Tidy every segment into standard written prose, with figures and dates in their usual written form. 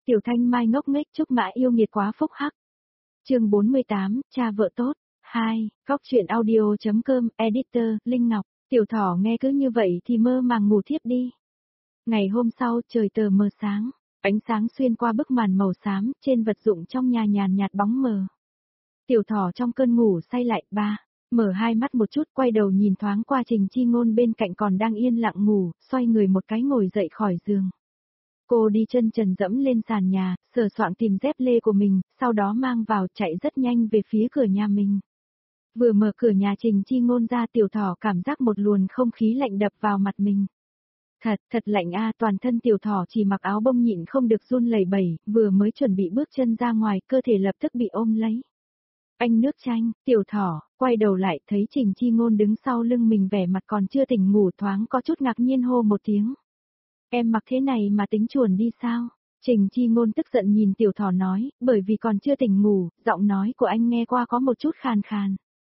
Tiểu Thanh Mai ngốc nghếch chúc mã yêu nghiệt quá phúc hắc. Chương 48, cha vợ tốt. 2, Góc truyện audio.com, editor, Linh Ngọc. Tiểu Thỏ nghe cứ như vậy thì mơ màng ngủ thiếp đi. Ngày hôm sau trời tờ mờ sáng, ánh sáng xuyên qua bức màn màu xám, trên vật dụng trong nhà nhàn nhạt bóng mờ. Tiểu Thỏ trong cơn ngủ say lại, mở hai mắt một chút, quay đầu nhìn thoáng qua Trình Chi Ngôn bên cạnh còn đang yên lặng ngủ, xoay người một cái ngồi dậy khỏi giường. Cô đi chân trần dẫm lên sàn nhà, sờ soạng tìm dép lê của mình, sau đó mang vào chạy rất nhanh về phía cửa nhà mình. Vừa mở cửa nhà Trình Chi Ngôn ra, Tiểu Thỏ cảm giác một luồng không khí lạnh đập vào mặt mình. Thật lạnh a, toàn thân Tiểu Thỏ chỉ mặc áo bông nhịn không được run lẩy bẩy, vừa mới chuẩn bị bước chân ra ngoài, cơ thể lập tức bị ôm lấy. Anh nước chanh, Tiểu Thỏ, quay đầu lại thấy Trình Chi Ngôn đứng sau lưng mình vẻ mặt còn chưa tỉnh ngủ, thoáng có chút ngạc nhiên hô một tiếng. Em mặc thế này mà tính chuồn đi sao? Trình Chi Ngôn tức giận nhìn Tiểu Thỏ nói, bởi vì còn chưa tỉnh ngủ, giọng nói của anh nghe qua có một chút khàn khàn.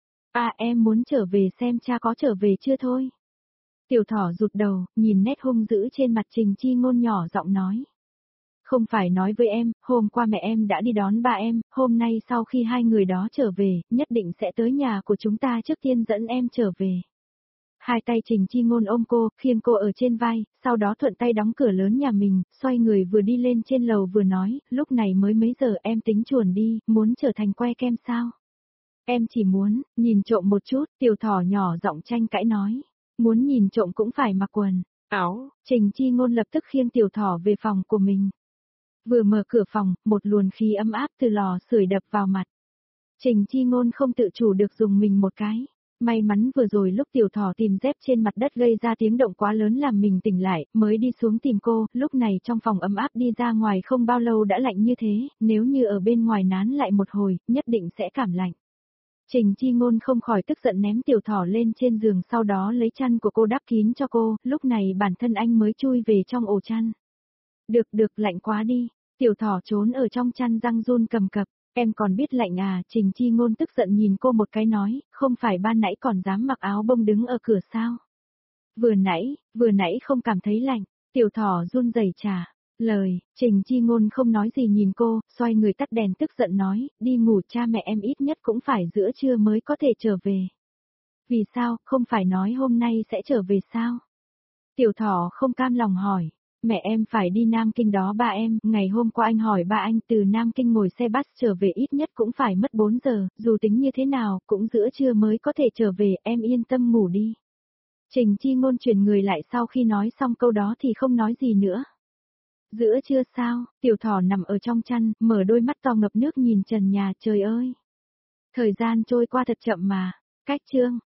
Em muốn trở về xem cha có trở về chưa thôi. Tiểu Thỏ rụt đầu, nhìn nét hung dữ trên mặt Trình Chi Ngôn nhỏ giọng nói. Không phải nói với em, hôm qua mẹ em đã đi đón ba em, hôm nay sau khi hai người đó trở về, nhất định sẽ tới nhà của chúng ta trước tiên dẫn em trở về. Hai tay Trình Chi Ngôn ôm cô, khiêng cô ở trên vai, sau đó thuận tay đóng cửa lớn nhà mình, xoay người vừa đi lên trên lầu vừa nói, lúc này mới mấy giờ em tính chuồn đi, muốn trở thành que kem sao? Em chỉ muốn, nhìn trộm một chút, Tiểu Thỏ nhỏ giọng tranh cãi nói. Muốn nhìn trộm cũng phải mặc quần, áo, Trình Chi Ngôn lập tức khiêng Tiểu Thỏ về phòng của mình. Vừa mở cửa phòng, một luồng khí ấm áp từ lò sưởi đập vào mặt. Trình Chi Ngôn không tự chủ được dùng mình một cái. May mắn vừa rồi lúc Tiểu Thỏ tìm dép trên mặt đất gây ra tiếng động quá lớn làm mình tỉnh lại, mới đi xuống tìm cô, lúc này trong phòng ấm áp đi ra ngoài không bao lâu đã lạnh như thế, nếu như ở bên ngoài nán lại một hồi, nhất định sẽ cảm lạnh. Trình Chi Ngôn không khỏi tức giận ném Tiểu Thỏ lên trên giường, sau đó lấy chăn của cô đắp kín cho cô, lúc này bản thân anh mới chui về trong ổ chăn. Được, lạnh quá đi. Tiểu Thỏ trốn ở trong chăn răng run cầm cập. Em còn biết lạnh à? Trình Chi Ngôn tức giận nhìn cô một cái nói, không phải ban nãy còn dám mặc áo bông đứng ở cửa sao? Vừa nãy không cảm thấy lạnh. Tiểu Thỏ run rẩy trả lời. Trình Chi Ngôn không nói gì nhìn cô, xoay người tắt đèn tức giận nói, đi ngủ, cha mẹ em ít nhất cũng phải giữa trưa mới có thể trở về. Vì sao, không phải nói hôm nay sẽ trở về sao? Tiểu Thỏ không cam lòng hỏi. Mẹ em phải đi Nam Kinh đó ba em, ngày hôm qua anh hỏi ba anh từ Nam Kinh ngồi xe bus trở về ít nhất cũng phải mất 4 giờ, dù tính như thế nào, cũng giữa trưa mới có thể trở về, em yên tâm ngủ đi. Trình Chi Ngôn chuyển người lại sau khi nói xong câu đó thì không nói gì nữa. Giữa trưa sao, Tiểu Thỏ nằm ở trong chăn, mở đôi mắt to ngập nước nhìn trần nhà, trời ơi. Thời gian trôi qua thật chậm mà, cách chương.